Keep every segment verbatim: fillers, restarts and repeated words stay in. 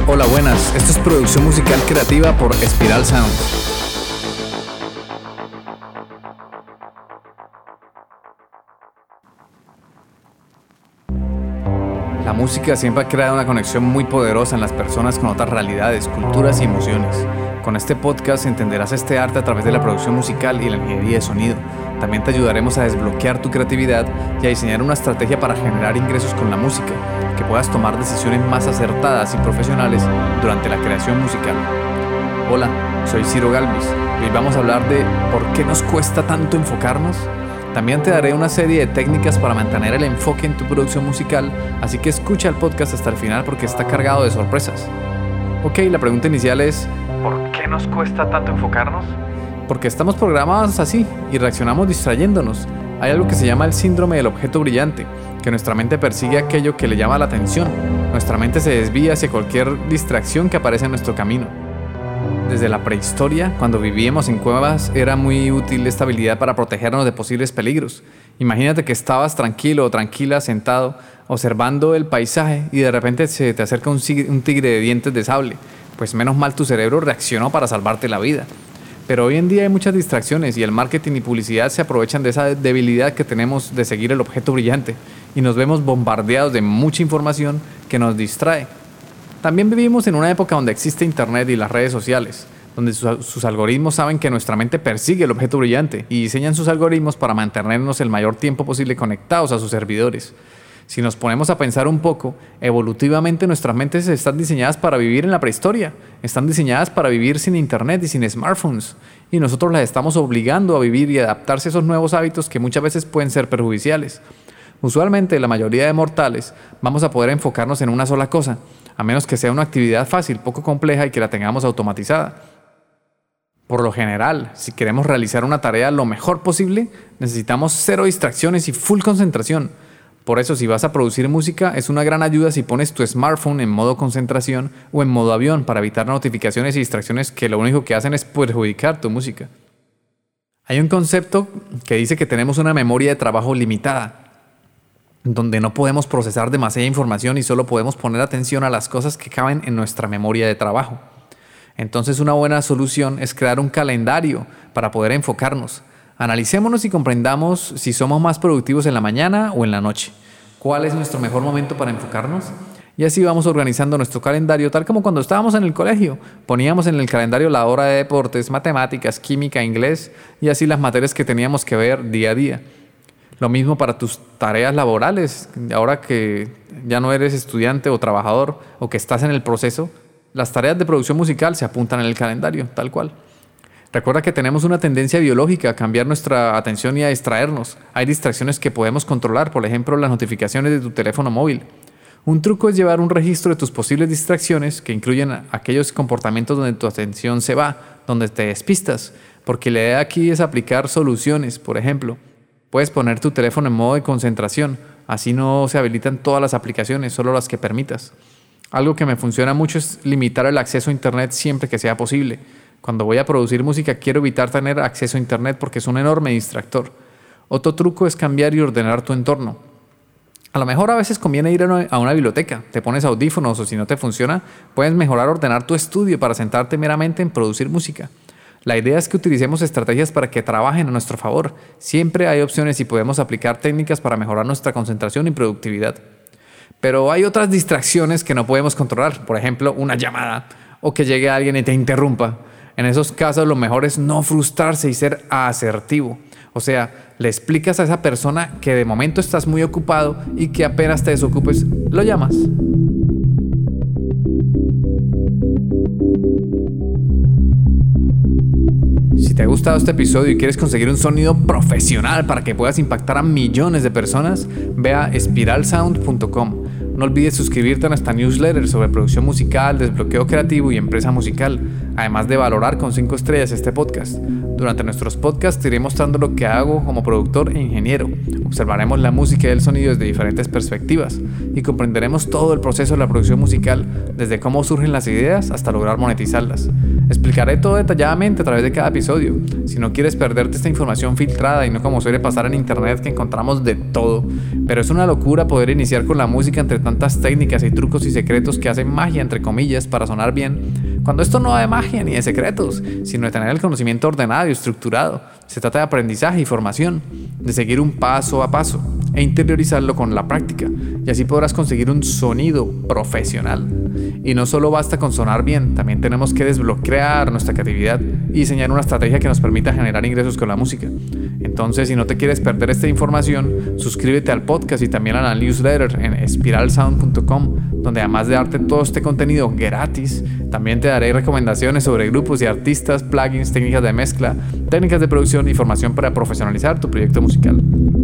Hola, buenas. Esto es producción musical creativa por Espiral Sound. La música siempre ha creado una conexión muy poderosa en las personas con otras realidades, culturas y emociones. Con este podcast entenderás este arte a través de la producción musical y la ingeniería de sonido. También te ayudaremos a desbloquear tu creatividad y a diseñar una estrategia para generar ingresos con la música, que puedas tomar decisiones más acertadas y profesionales durante la creación musical. Hola, soy Ciro Galvis y hoy vamos a hablar de ¿por qué nos cuesta tanto enfocarnos? También te daré una serie de técnicas para mantener el enfoque en tu producción musical, así que escucha el podcast hasta el final porque está cargado de sorpresas. Ok, la pregunta inicial es ¿por qué nos cuesta tanto enfocarnos? Porque estamos programados así y reaccionamos distrayéndonos. Hay algo que se llama el síndrome del objeto brillante, que nuestra mente persigue aquello que le llama la atención. Nuestra mente se desvía hacia cualquier distracción que aparece en nuestro camino. Desde la prehistoria, cuando vivíamos en cuevas, era muy útil esta habilidad para protegernos de posibles peligros. Imagínate que estabas tranquilo o tranquila sentado, observando el paisaje y de repente se te acerca un tigre de dientes de sable. Pues menos mal tu cerebro reaccionó para salvarte la vida. Pero hoy en día hay muchas distracciones y el marketing y publicidad se aprovechan de esa debilidad que tenemos de seguir el objeto brillante y nos vemos bombardeados de mucha información que nos distrae. También vivimos en una época donde existe internet y las redes sociales, donde sus, sus algoritmos saben que nuestra mente persigue el objeto brillante y diseñan sus algoritmos para mantenernos el mayor tiempo posible conectados a sus servidores. Si nos ponemos a pensar un poco, evolutivamente nuestras mentes están diseñadas para vivir en la prehistoria, están diseñadas para vivir sin internet y sin smartphones, y nosotros las estamos obligando a vivir y adaptarse a esos nuevos hábitos que muchas veces pueden ser perjudiciales. Usualmente, la mayoría de mortales vamos a poder enfocarnos en una sola cosa, a menos que sea una actividad fácil, poco compleja y que la tengamos automatizada. Por lo general, si queremos realizar una tarea lo mejor posible, necesitamos cero distracciones y full concentración. Por eso, si vas a producir música, es una gran ayuda si pones tu smartphone en modo concentración o en modo avión para evitar notificaciones y distracciones que lo único que hacen es perjudicar tu música. Hay un concepto que dice que tenemos una memoria de trabajo limitada, donde no podemos procesar demasiada información y solo podemos poner atención a las cosas que caben en nuestra memoria de trabajo. Entonces, una buena solución es crear un calendario para poder enfocarnos. Analicémonos y comprendamos si somos más productivos en la mañana o en la noche. ¿Cuál es nuestro mejor momento para enfocarnos? Y así vamos organizando nuestro calendario, tal como cuando estábamos en el colegio. Poníamos en el calendario la hora de deportes, matemáticas, química, inglés y así las materias que teníamos que ver día a día. Lo mismo para tus tareas laborales. Ahora que ya no eres estudiante o trabajador o que estás en el proceso, las tareas de producción musical se apuntan en el calendario, tal cual. Recuerda que tenemos una tendencia biológica a cambiar nuestra atención y a distraernos. Hay distracciones que podemos controlar, por ejemplo, las notificaciones de tu teléfono móvil. Un truco es llevar un registro de tus posibles distracciones que incluyen aquellos comportamientos donde tu atención se va, donde te despistas, porque la idea aquí es aplicar soluciones. Por ejemplo, puedes poner tu teléfono en modo de concentración, así no se habilitan todas las aplicaciones, solo las que permitas. Algo que me funciona mucho es limitar el acceso a internet siempre que sea posible. Cuando voy a producir música quiero evitar tener acceso a internet porque es un enorme distractor. Otro truco es cambiar y ordenar tu entorno. A lo mejor a veces conviene ir a una biblioteca, te pones audífonos o si no te funciona, puedes mejorar ordenar tu estudio para sentarte meramente en producir música. La idea es que utilicemos estrategias para que trabajen a nuestro favor. Siempre hay opciones y podemos aplicar técnicas para mejorar nuestra concentración y productividad. Pero hay otras distracciones que no podemos controlar, por ejemplo, una llamada o que llegue alguien y te interrumpa. En esos casos lo mejor es no frustrarse y ser asertivo. O sea, le explicas a esa persona que de momento estás muy ocupado y que apenas te desocupes, lo llamas. Si te ha gustado este episodio y quieres conseguir un sonido profesional para que puedas impactar a millones de personas, ve a espiral sound punto com. No olvides suscribirte a nuestra newsletter sobre producción musical, desbloqueo creativo y empresa musical. además de valorar con cinco estrellas este podcast. Durante nuestros podcasts te iré mostrando lo que hago como productor e ingeniero. Observaremos la música y el sonido desde diferentes perspectivas y comprenderemos todo el proceso de la producción musical, desde cómo surgen las ideas hasta lograr monetizarlas. Explicaré todo detalladamente a través de cada episodio. Si no quieres perderte esta información filtrada y no como suele pasar en internet que encontramos de todo, pero es una locura poder iniciar con la música entre tantas técnicas y trucos y secretos que hacen magia entre comillas para sonar bien, cuando esto no va de magia ni de secretos, sino de tener el conocimiento ordenado y estructurado. Se trata de aprendizaje y formación, de seguir un paso a paso e interiorizarlo con la práctica, y así podrás conseguir un sonido profesional. Y no solo basta con sonar bien, también tenemos que desbloquear nuestra creatividad y diseñar una estrategia que nos permita generar ingresos con la música. Entonces, si no te quieres perder esta información, suscríbete al podcast y también a la newsletter en spiral sound punto com, donde además de darte todo este contenido gratis, también te daré recomendaciones sobre grupos y artistas, plugins, técnicas de mezcla, técnicas de producción y formación para profesionalizar tu proyecto musical.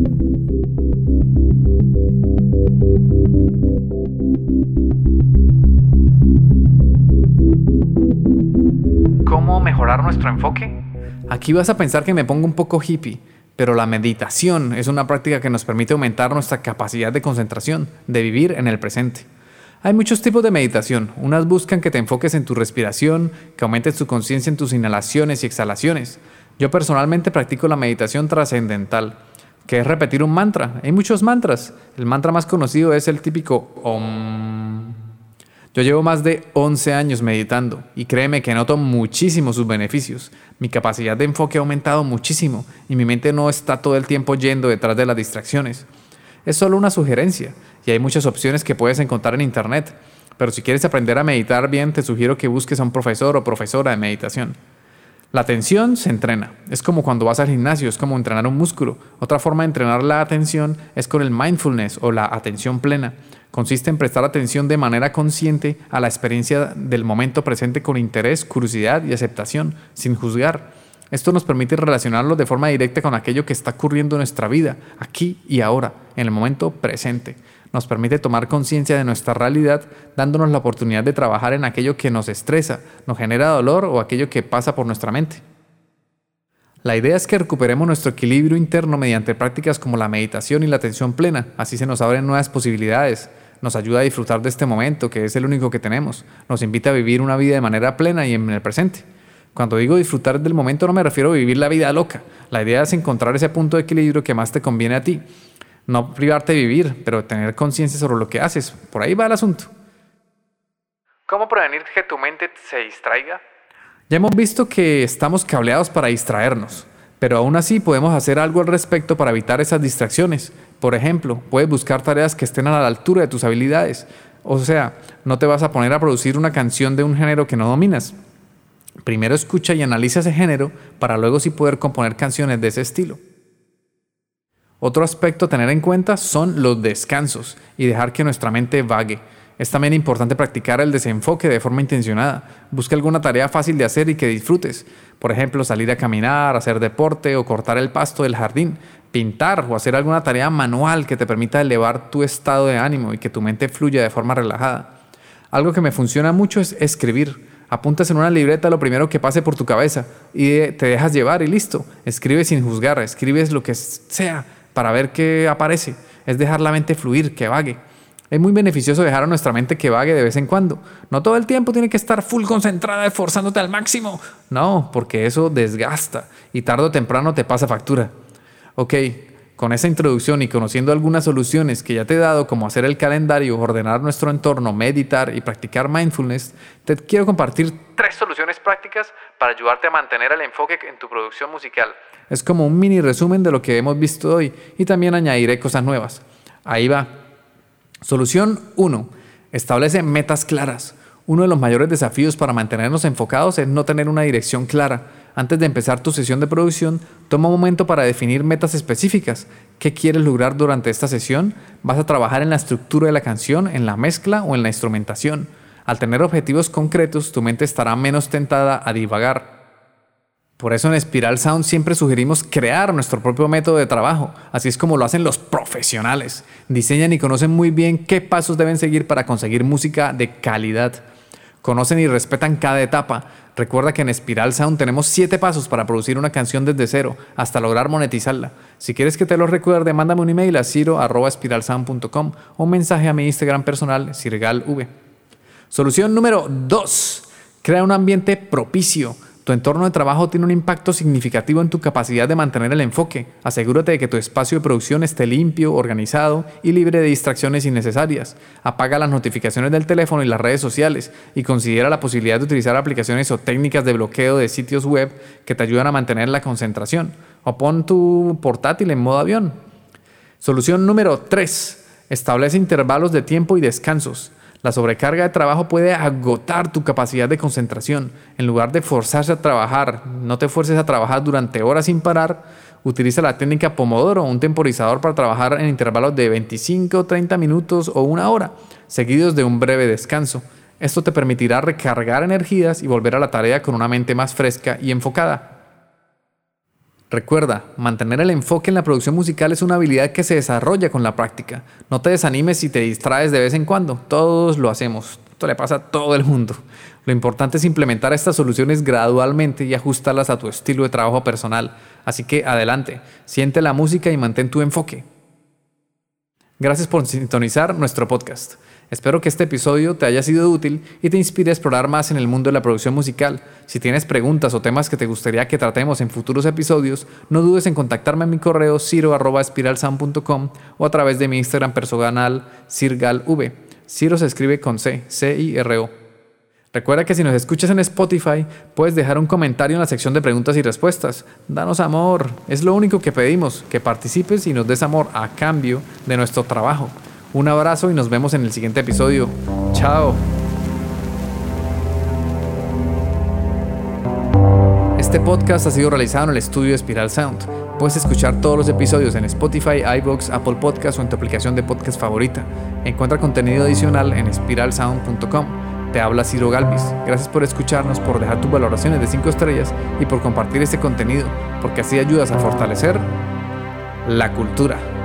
¿Cómo mejorar nuestro enfoque? Aquí vas a pensar que me pongo un poco hippie, pero la meditación es una práctica que nos permite aumentar nuestra capacidad de concentración, de vivir en el presente. Hay muchos tipos de meditación. Unas buscan que te enfoques en tu respiración, que aumentes tu conciencia en tus inhalaciones y exhalaciones. Yo personalmente practico la meditación trascendental, que es repetir un mantra. Hay muchos mantras. El mantra más conocido es el típico Om. Yo llevo más de once años meditando y créeme que noto muchísimo sus beneficios. Mi capacidad de enfoque ha aumentado muchísimo y mi mente no está todo el tiempo yendo detrás de las distracciones. Es solo una sugerencia y hay muchas opciones que puedes encontrar en internet, pero si quieres aprender a meditar bien te sugiero que busques a un profesor o profesora de meditación. La atención se entrena, es como cuando vas al gimnasio, es como entrenar un músculo. Otra forma de entrenar la atención es con el mindfulness o la atención plena. Consiste en prestar atención de manera consciente a la experiencia del momento presente con interés, curiosidad y aceptación, sin juzgar. Esto nos permite relacionarlo de forma directa con aquello que está ocurriendo en nuestra vida, aquí y ahora, en el momento presente. Nos permite tomar conciencia de nuestra realidad, dándonos la oportunidad de trabajar en aquello que nos estresa, nos genera dolor o aquello que pasa por nuestra mente. La idea es que recuperemos nuestro equilibrio interno mediante prácticas como la meditación y la atención plena. Así se nos abren nuevas posibilidades. Nos ayuda a disfrutar de este momento, que es el único que tenemos. Nos invita a vivir una vida de manera plena y en el presente. Cuando digo disfrutar del momento no me refiero a vivir la vida loca. La idea es encontrar ese punto de equilibrio que más te conviene a ti. No privarte de vivir, pero tener conciencia sobre lo que haces. Por ahí va el asunto. ¿Cómo prevenir que tu mente se distraiga? Ya hemos visto que estamos cableados para distraernos, pero aún así podemos hacer algo al respecto para evitar esas distracciones. Por ejemplo, puedes buscar tareas que estén a la altura de tus habilidades. O sea, no te vas a poner a producir una canción de un género que no dominas. Primero escucha y analiza ese género para luego sí poder componer canciones de ese estilo. Otro aspecto a tener en cuenta son los descansos y dejar que nuestra mente vague. Es también importante practicar el desenfoque de forma intencionada. Busca alguna tarea fácil de hacer y que disfrutes. Por ejemplo, salir a caminar, hacer deporte o cortar el pasto del jardín, pintar o hacer alguna tarea manual que te permita elevar tu estado de ánimo y que tu mente fluya de forma relajada. Algo que me funciona mucho es escribir. Apuntas en una libreta lo primero que pase por tu cabeza y te dejas llevar y listo. Escribe sin juzgar, escribes lo que sea para ver qué aparece. Es dejar la mente fluir, que vague. Es muy beneficioso dejar a nuestra mente que vague de vez en cuando. No todo el tiempo tiene que estar full concentrada, esforzándote al máximo. No, porque eso desgasta y tarde o temprano te pasa factura. Ok, con esa introducción y conociendo algunas soluciones que ya te he dado, como hacer el calendario, ordenar nuestro entorno, meditar y practicar mindfulness, te quiero compartir tres soluciones prácticas para ayudarte a mantener el enfoque en tu producción musical. Es como un mini resumen de lo que hemos visto hoy y también añadiré cosas nuevas. Ahí va. Solución uno. Establece metas claras. Uno de los mayores desafíos para mantenernos enfocados es no tener una dirección clara. Antes de empezar tu sesión de producción, toma un momento para definir metas específicas. ¿Qué quieres lograr durante esta sesión? ¿Vas a trabajar en la estructura de la canción, en la mezcla o en la instrumentación? Al tener objetivos concretos, tu mente estará menos tentada a divagar. Por eso en Spiral Sound siempre sugerimos crear nuestro propio método de trabajo. Así es como lo hacen los profesionales. Diseñan y conocen muy bien qué pasos deben seguir para conseguir música de calidad. Conocen y respetan cada etapa. Recuerda que en Spiral Sound tenemos siete pasos para producir una canción desde cero hasta lograr monetizarla. Si quieres que te lo recuerde, mándame un email a ciro arroba spiralsound punto com o un mensaje a mi Instagram personal, sirgalv. Solución número dos. Crea un ambiente propicio. Tu entorno de trabajo tiene un impacto significativo en tu capacidad de mantener el enfoque. Asegúrate de que tu espacio de producción esté limpio, organizado y libre de distracciones innecesarias. Apaga las notificaciones del teléfono y las redes sociales y considera la posibilidad de utilizar aplicaciones o técnicas de bloqueo de sitios web que te ayudan a mantener la concentración. O pon tu portátil en modo avión. Solución número tres. Establece intervalos de tiempo y descansos. La sobrecarga de trabajo puede agotar tu capacidad de concentración. En lugar de forzarse a trabajar, no te fuerces a trabajar durante horas sin parar. Utiliza la técnica Pomodoro, un temporizador para trabajar en intervalos de veinticinco, treinta minutos o una hora, seguidos de un breve descanso. Esto te permitirá recargar energías y volver a la tarea con una mente más fresca y enfocada. Recuerda, mantener el enfoque en la producción musical es una habilidad que se desarrolla con la práctica. No te desanimes si te distraes de vez en cuando. Todos lo hacemos. Esto le pasa a todo el mundo. Lo importante es implementar estas soluciones gradualmente y ajustarlas a tu estilo de trabajo personal. Así que adelante, siente la música y mantén tu enfoque. Gracias por sintonizar nuestro podcast. Espero que este episodio te haya sido útil y te inspire a explorar más en el mundo de la producción musical. Si tienes preguntas o temas que te gustaría que tratemos en futuros episodios, no dudes en contactarme en mi correo ciro arroba spiralsound punto com o a través de mi Instagram personal sirgalv. Ciro se escribe con C, C I R O. Recuerda que si nos escuchas en Spotify, puedes dejar un comentario en la sección de preguntas y respuestas. Danos amor, es lo único que pedimos, que participes y nos des amor a cambio de nuestro trabajo. Un abrazo y nos vemos en el siguiente episodio. Chao. Este podcast ha sido realizado en el estudio de Spiral Sound. Puedes escuchar todos los episodios en Spotify, iVoox, Apple Podcasts o en tu aplicación de podcast favorita. Encuentra contenido adicional en spiralsound punto com. Te habla Ciro Galvis. Gracias por escucharnos, por dejar tus valoraciones de cinco estrellas y por compartir este contenido, porque así ayudas a fortalecer la cultura.